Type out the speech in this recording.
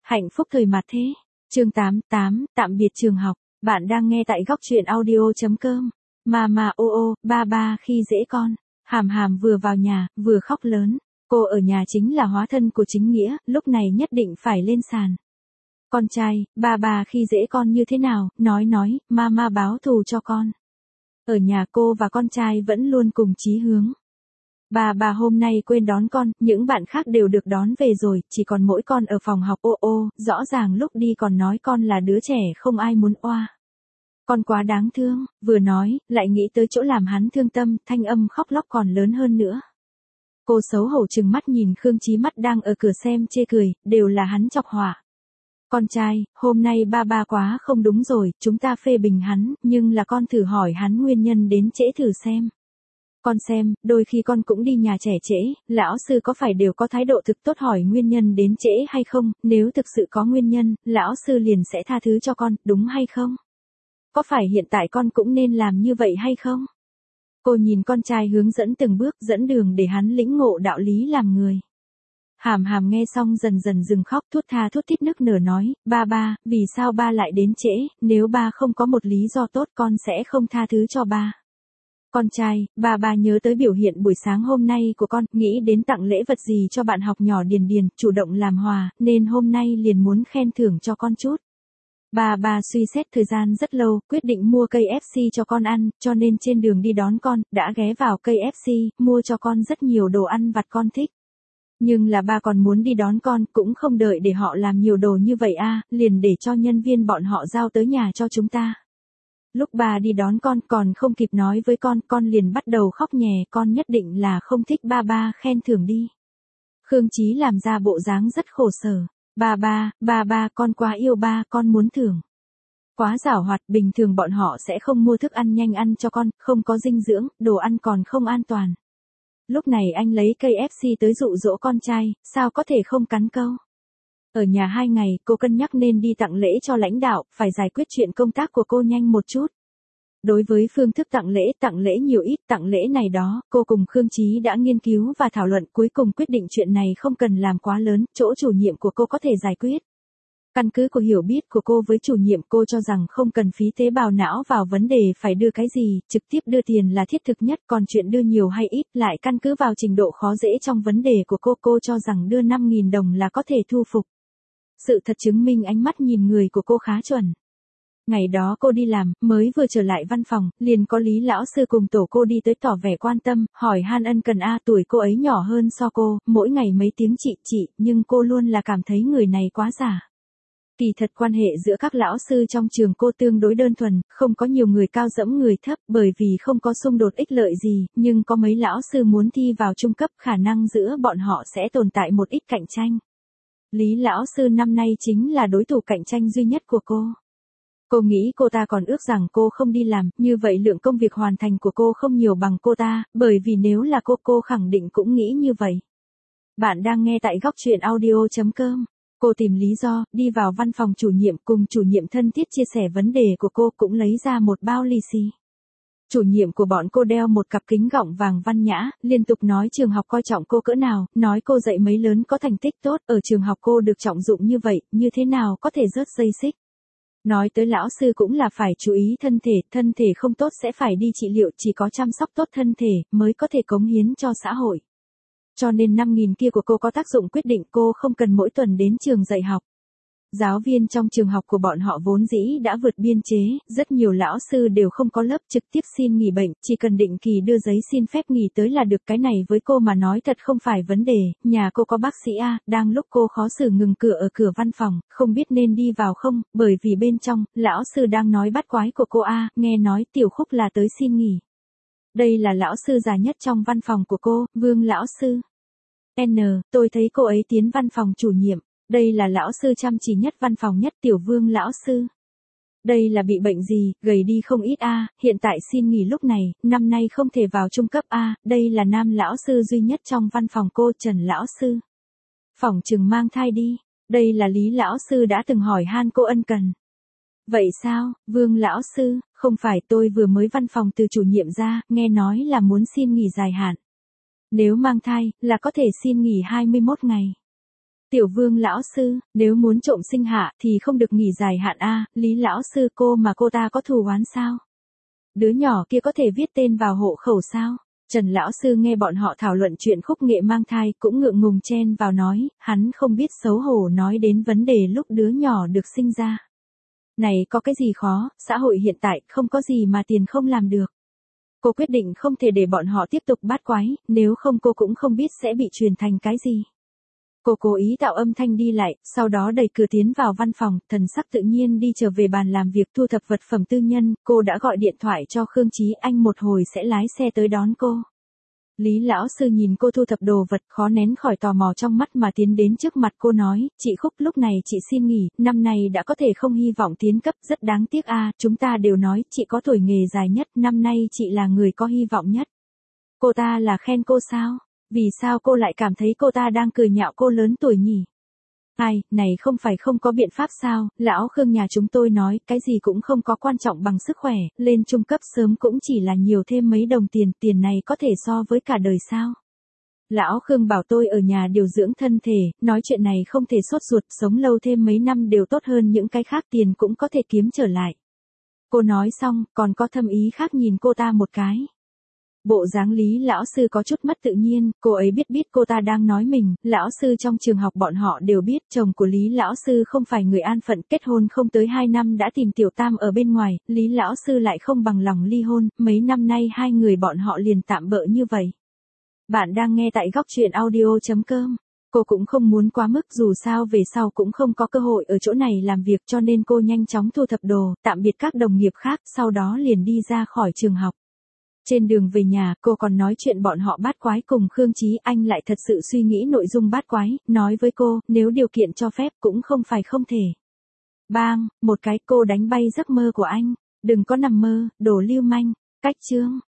Hạnh phúc thời mạt thế. Chương 88, tạm biệt trường học. Bạn đang nghe tại góc truyện audio.com. Mama ô ô, ba ba khi dễ con. Hàm Hàm vừa vào nhà, vừa khóc lớn. Cô ở nhà chính là hóa thân của chính nghĩa, lúc này nhất định phải lên sàn. Con trai, ba ba khi dễ con như thế nào, nói, mama báo thù cho con. Ở nhà cô và con trai vẫn luôn cùng chí hướng. Bà hôm nay quên đón con, những bạn khác đều được đón về rồi, chỉ còn mỗi con ở phòng học ô ô, rõ ràng lúc đi còn nói con là đứa trẻ không ai muốn oa. Con quá đáng thương, vừa nói, lại nghĩ tới chỗ làm hắn thương tâm, thanh âm khóc lóc còn lớn hơn nữa. Cô xấu hổ trừng mắt nhìn Khương Chí Mắt đang ở cửa xem chê cười, đều là hắn chọc họa. Con trai, hôm nay ba quá không đúng rồi, chúng ta phê bình hắn, nhưng là con thử hỏi hắn nguyên nhân đến trễ thử xem. Con xem, đôi khi con cũng đi nhà trẻ trễ, lão sư có phải đều có thái độ thực tốt hỏi nguyên nhân đến trễ hay không, nếu thực sự có nguyên nhân, lão sư liền sẽ tha thứ cho con, đúng hay không? Có phải hiện tại con cũng nên làm như vậy hay không? Cô nhìn con trai hướng dẫn từng bước, dẫn đường để hắn lĩnh ngộ đạo lý làm người. Hàm Hàm nghe xong dần dần dừng khóc, thút tha thút thít nức nở nói, ba, vì sao ba lại đến trễ, nếu ba không có một lý do tốt con sẽ không tha thứ cho ba. Con trai, ba nhớ tới biểu hiện buổi sáng hôm nay của con, nghĩ đến tặng lễ vật gì cho bạn học nhỏ Điền, chủ động làm hòa, nên hôm nay liền muốn khen thưởng cho con chút. Ba suy xét thời gian rất lâu, quyết định mua cây FC cho con ăn, cho nên trên đường đi đón con, đã ghé vào cây FC, mua cho con rất nhiều đồ ăn vặt con thích. Nhưng là ba còn muốn đi đón con, cũng không đợi để họ làm nhiều đồ như vậy liền để cho nhân viên bọn họ giao tới nhà cho chúng ta. Lúc bà đi đón con còn không kịp nói với con liền bắt đầu khóc nhè, con nhất định là không thích ba khen thưởng đi. Khương Chí làm ra bộ dáng rất khổ sở. Ba, con quá yêu ba, con muốn thưởng. Quá giảo hoạt, bình thường bọn họ sẽ không mua thức ăn nhanh ăn cho con, không có dinh dưỡng, đồ ăn còn không an toàn. Lúc này anh lấy cây FC tới dụ dỗ con trai, sao có thể không cắn câu. Ở nhà 2 ngày, cô cân nhắc nên đi tặng lễ cho lãnh đạo, phải giải quyết chuyện công tác của cô nhanh một chút. Đối với phương thức tặng lễ nhiều ít, tặng lễ này đó, cô cùng Khương Chí đã nghiên cứu và thảo luận, cuối cùng quyết định chuyện này không cần làm quá lớn, chỗ chủ nhiệm của cô có thể giải quyết. Căn cứ của hiểu biết của cô với chủ nhiệm, cô cho rằng không cần phí tế bào não vào vấn đề phải đưa cái gì, trực tiếp đưa tiền là thiết thực nhất, còn chuyện đưa nhiều hay ít lại căn cứ vào trình độ khó dễ trong vấn đề của cô cho rằng đưa 5.000 đồng là có thể thu phục. Sự thật chứng minh ánh mắt nhìn người của cô khá chuẩn. Ngày đó cô đi làm, mới vừa trở lại văn phòng, liền có Lý lão sư cùng tổ cô đi tới tỏ vẻ quan tâm, hỏi han ân cần tuổi cô ấy nhỏ hơn so cô, mỗi ngày mấy tiếng chị, nhưng cô luôn là cảm thấy người này quá giả. Kỳ thật quan hệ giữa các lão sư trong trường cô tương đối đơn thuần, không có nhiều người cao dẫm người thấp, bởi vì không có xung đột ích lợi gì, nhưng có mấy lão sư muốn thi vào trung cấp, khả năng giữa bọn họ sẽ tồn tại một ít cạnh tranh. Lý lão sư năm nay chính là đối thủ cạnh tranh duy nhất của cô. Cô nghĩ cô ta còn ước rằng cô không đi làm, như vậy lượng công việc hoàn thành của cô không nhiều bằng cô ta, bởi vì nếu là cô khẳng định cũng nghĩ như vậy. Bạn đang nghe tại góc truyện audio.com. Cô tìm lý do, đi vào văn phòng chủ nhiệm cùng chủ nhiệm thân thiết chia sẻ vấn đề của cô, cũng lấy ra một bao lì xì. Chủ nhiệm của bọn cô đeo một cặp kính gọng vàng văn nhã, liên tục nói trường học coi trọng cô cỡ nào, nói cô dạy mấy lớn có thành tích tốt, ở trường học cô được trọng dụng như vậy, như thế nào có thể rớt dây xích. Nói tới lão sư cũng là phải chú ý thân thể không tốt sẽ phải đi trị liệu, chỉ có chăm sóc tốt thân thể mới có thể cống hiến cho xã hội. Cho nên 5.000 kia của cô có tác dụng quyết định, cô không cần mỗi tuần đến trường dạy học. Giáo viên trong trường học của bọn họ vốn dĩ đã vượt biên chế, rất nhiều lão sư đều không có lớp, trực tiếp xin nghỉ bệnh, chỉ cần định kỳ đưa giấy xin phép nghỉ tới là được. Cái này với cô mà nói thật không phải vấn đề, nhà cô có bác sĩ đang lúc cô khó xử ngừng cửa ở cửa văn phòng, không biết nên đi vào không, bởi vì bên trong, lão sư đang nói bắt quái của cô nghe nói Tiểu Khúc là tới xin nghỉ. Đây là lão sư già nhất trong văn phòng của cô, Vương lão sư. Tôi thấy cô ấy tiến văn phòng chủ nhiệm. Đây là lão sư chăm chỉ nhất văn phòng nhất, Tiểu Vương lão sư. Đây là bị bệnh gì, gầy đi không ít hiện tại xin nghỉ lúc này, năm nay không thể vào trung cấp đây là nam lão sư duy nhất trong văn phòng cô, Trần lão sư. Phỏng chừng mang thai đi. Đây là Lý lão sư đã từng hỏi han cô ân cần. Vậy sao, Vương lão sư, không phải tôi vừa mới văn phòng từ chủ nhiệm ra, nghe nói là muốn xin nghỉ dài hạn. Nếu mang thai, là có thể xin nghỉ 21 ngày. Tiểu Vương lão sư, nếu muốn trộm sinh hạ thì không được nghỉ dài hạn a, Lý lão sư cô mà cô ta có thù oán sao? Đứa nhỏ kia có thể viết tên vào hộ khẩu sao? Trần lão sư nghe bọn họ thảo luận chuyện Khúc Nghệ mang thai cũng ngượng ngùng chen vào nói, hắn không biết xấu hổ nói đến vấn đề lúc đứa nhỏ được sinh ra. Này có cái gì khó, xã hội hiện tại không có gì mà tiền không làm được. Cô quyết định không thể để bọn họ tiếp tục bát quái, nếu không cô cũng không biết sẽ bị truyền thành cái gì. Cô cố ý tạo âm thanh đi lại, sau đó đẩy cửa tiến vào văn phòng, thần sắc tự nhiên đi trở về bàn làm việc thu thập vật phẩm tư nhân, cô đã gọi điện thoại cho Khương Chí Anh một hồi sẽ lái xe tới đón cô. Lý lão sư nhìn cô thu thập đồ vật khó nén khỏi tò mò trong mắt mà tiến đến trước mặt cô nói, chị Khúc lúc này chị xin nghỉ, năm nay đã có thể không hy vọng tiến cấp, rất đáng tiếc a, chúng ta đều nói chị có tuổi nghề dài nhất, năm nay chị là người có hy vọng nhất. Cô ta là khen cô sao? Vì sao cô lại cảm thấy cô ta đang cười nhạo cô lớn tuổi nhỉ? Ai, này không phải không có biện pháp sao, lão Khương nhà chúng tôi nói, cái gì cũng không có quan trọng bằng sức khỏe, lên trung cấp sớm cũng chỉ là nhiều thêm mấy đồng tiền, tiền này có thể so với cả đời sao? Lão Khương bảo tôi ở nhà điều dưỡng thân thể, nói chuyện này không thể sốt ruột, sống lâu thêm mấy năm đều tốt hơn những cái khác, tiền cũng có thể kiếm trở lại. Cô nói xong, còn có thâm ý khác nhìn cô ta một cái. Bộ dáng Lý lão sư có chút mất tự nhiên, cô ấy biết cô ta đang nói mình, lão sư trong trường học bọn họ đều biết chồng của Lý lão sư không phải người an phận, kết hôn không tới 2 năm đã tìm tiểu tam ở bên ngoài, Lý lão sư lại không bằng lòng ly hôn, mấy năm nay hai người bọn họ liền tạm bợ như vậy. Bạn đang nghe tại góc truyện audio.com. Cô cũng không muốn quá mức, dù sao về sau cũng không có cơ hội ở chỗ này làm việc, cho nên cô nhanh chóng thu thập đồ, tạm biệt các đồng nghiệp khác, sau đó liền đi ra khỏi trường học. Trên đường về nhà, cô còn nói chuyện bọn họ bát quái cùng Khương Chí Anh, lại thật sự suy nghĩ nội dung bát quái, nói với cô, nếu điều kiện cho phép cũng không phải không thể. Bang, một cái cô đánh bay giấc mơ của anh, đừng có nằm mơ, đồ lưu manh, cách chương.